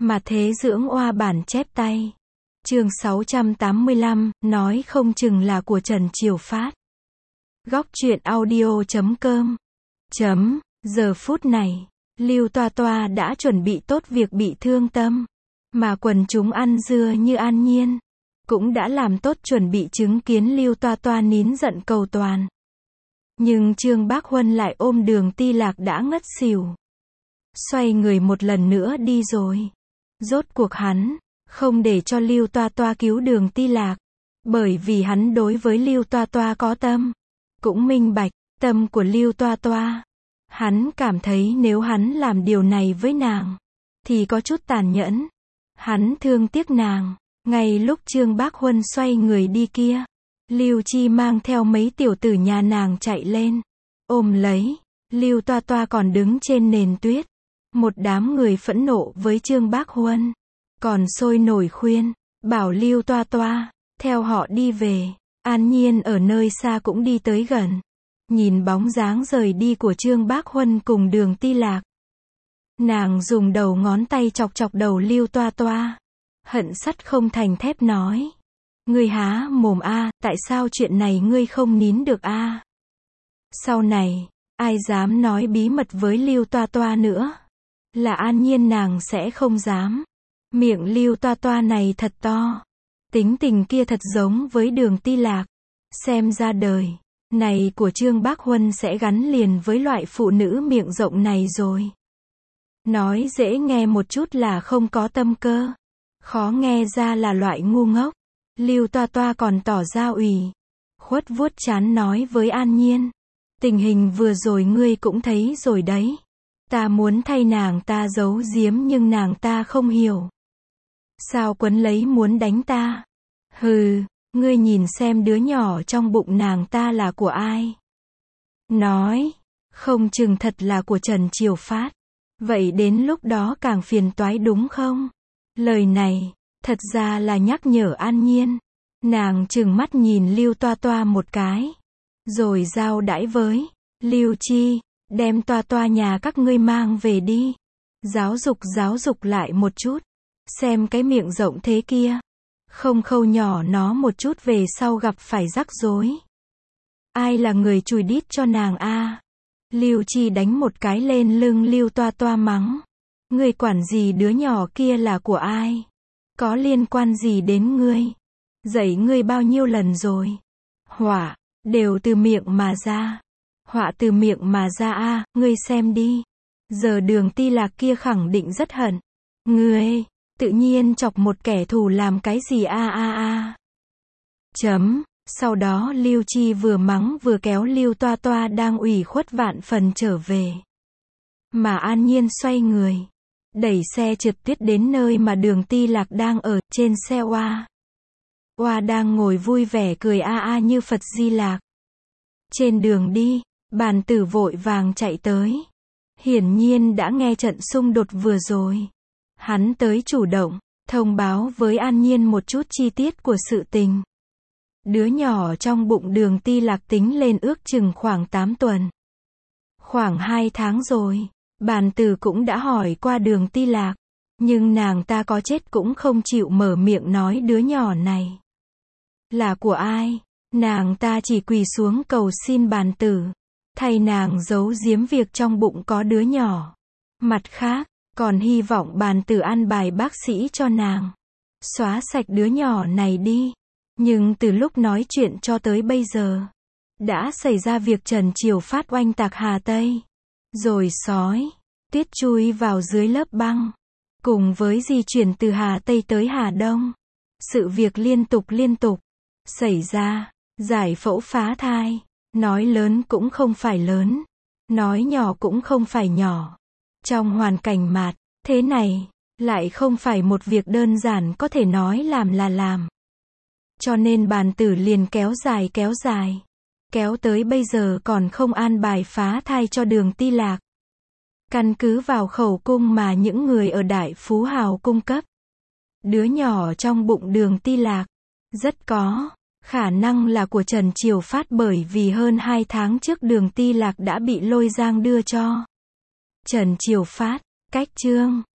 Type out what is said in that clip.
Mà thế dưỡng oa bản chép tay. Chương 685, nói không chừng là của Trần Triều Phát. Góc truyện audio.com. Giờ phút này, Lưu Toa Toa đã chuẩn bị tốt việc bị thương tâm. Mà quần chúng ăn dưa như An Nhiên cũng đã làm tốt chuẩn bị chứng kiến Lưu Toa Toa nín giận cầu toàn. Nhưng Trương Bác Huân lại ôm Đường Ti Lạc đã ngất xỉu. Xoay người một lần nữa đi rồi. Rốt cuộc hắn không để cho Lưu Toa Toa cứu Đường Ti Lạc, bởi vì hắn đối với Lưu Toa Toa có tâm, cũng minh bạch tâm của Lưu Toa Toa. Hắn cảm thấy nếu hắn làm điều này với nàng thì có chút tàn nhẫn. Hắn thương tiếc nàng. Ngay lúc Trương Bác Huân xoay người đi kia, Lưu Chi mang theo mấy tiểu tử nhà nàng chạy lên, ôm lấy Lưu Toa Toa còn đứng trên nền tuyết. Một đám người phẫn nộ với Trương Bác Huân, còn sôi nổi khuyên, bảo Lưu Toa Toa theo họ đi về. An Nhiên ở nơi xa cũng đi tới gần, nhìn bóng dáng rời đi của Trương Bác Huân cùng Đường Ti Lạc. Nàng dùng đầu ngón tay chọc chọc đầu Lưu Toa Toa, hận sắt không thành thép nói: ngươi há mồm a, tại sao chuyện này ngươi không nín được a? Sau này, ai dám nói bí mật với Lưu Toa Toa nữa? Là An Nhiên nàng sẽ không dám. Miệng Lưu Toa Toa này thật to. Tính tình kia thật giống với Đường Ti Lạc. Xem ra đời này của Trương Bác Huân sẽ gắn liền với loại phụ nữ miệng rộng này rồi. Nói dễ nghe một chút là không có tâm cơ, khó nghe ra là loại ngu ngốc. Lưu Toa Toa còn tỏ ra ủy khuất vuốt trán nói với An Nhiên: tình hình vừa rồi ngươi cũng thấy rồi đấy. Ta muốn thay nàng ta giấu giếm nhưng nàng ta không hiểu. Sao quấn lấy muốn đánh ta? Hừ, ngươi nhìn xem đứa nhỏ trong bụng nàng ta là của ai? Nói, không chừng thật là của Trần Triều Phát. Vậy đến lúc đó càng phiền toái đúng không? Lời này, thật ra là nhắc nhở An Nhiên. Nàng trừng mắt nhìn Lưu Toa Toa một cái, rồi giao đãi với Lưu Chi: đem Toa Toa nhà các ngươi mang về đi. Giáo dục lại một chút. Xem cái miệng rộng thế kia, không khâu nhỏ nó một chút về sau gặp phải rắc rối. Ai là người chùi đít cho nàng a? Lưu Chi đánh một cái lên lưng Lưu Toa Toa mắng: ngươi quản gì đứa nhỏ kia là của ai? Có liên quan gì đến ngươi? Dạy ngươi bao nhiêu lần rồi? Họa đều từ miệng mà ra. Họa từ miệng mà ra a, ngươi xem đi. Giờ Đường Ti Lạc kia khẳng định rất hận ngươi, tự nhiên chọc một kẻ thù làm cái gì a. Sau đó Lưu Chi vừa mắng vừa kéo Lưu Toa Toa đang ủy khuất vạn phần trở về. Mà An Nhiên xoay người, đẩy xe trượt tuyết đến nơi mà Đường Ti Lạc đang ở, trên xe oa. Oa đang ngồi vui vẻ cười a như Phật Di Lạc. Trên đường đi, Bàn Tử vội vàng chạy tới. Hiển nhiên đã nghe trận xung đột vừa rồi. Hắn tới chủ động thông báo với An Nhiên một chút chi tiết của sự tình. Đứa nhỏ trong bụng Đường Ti Lạc tính lên ước chừng khoảng 8 tuần. Khoảng 2 tháng rồi. Bàn Tử cũng đã hỏi qua Đường Ti Lạc, nhưng nàng ta có chết cũng không chịu mở miệng nói đứa nhỏ này là của ai. Nàng ta chỉ quỳ xuống cầu xin Bàn Tử thay nàng giấu giếm việc trong bụng có đứa nhỏ. Mặt khác, còn hy vọng Bàn Tử an bài bác sĩ cho nàng xóa sạch đứa nhỏ này đi. Nhưng từ lúc nói chuyện cho tới bây giờ, đã xảy ra việc Trần Triều Phát oanh tạc Hà Tây, rồi sói tuyết chui vào dưới lớp băng, cùng với di chuyển từ Hà Tây tới Hà Đông. Sự việc liên tục xảy ra. Giải phẫu phá thai, nói lớn cũng không phải lớn, nói nhỏ cũng không phải nhỏ. Trong hoàn cảnh mạt thế này, lại không phải một việc đơn giản có thể nói làm là làm. Cho nên Bàn Tử liền kéo dài, kéo tới bây giờ còn không an bài phá thai cho Đường Ti Lạc. Căn cứ vào khẩu cung mà những người ở Đại Phú Hào cung cấp, đứa nhỏ trong bụng Đường Ti Lạc rất có khả năng là của Trần Triều Phát, bởi vì hơn 2 tháng trước Đường Ti Lạc đã bị Lôi Giang đưa cho Trần Triều Phát. Cách chương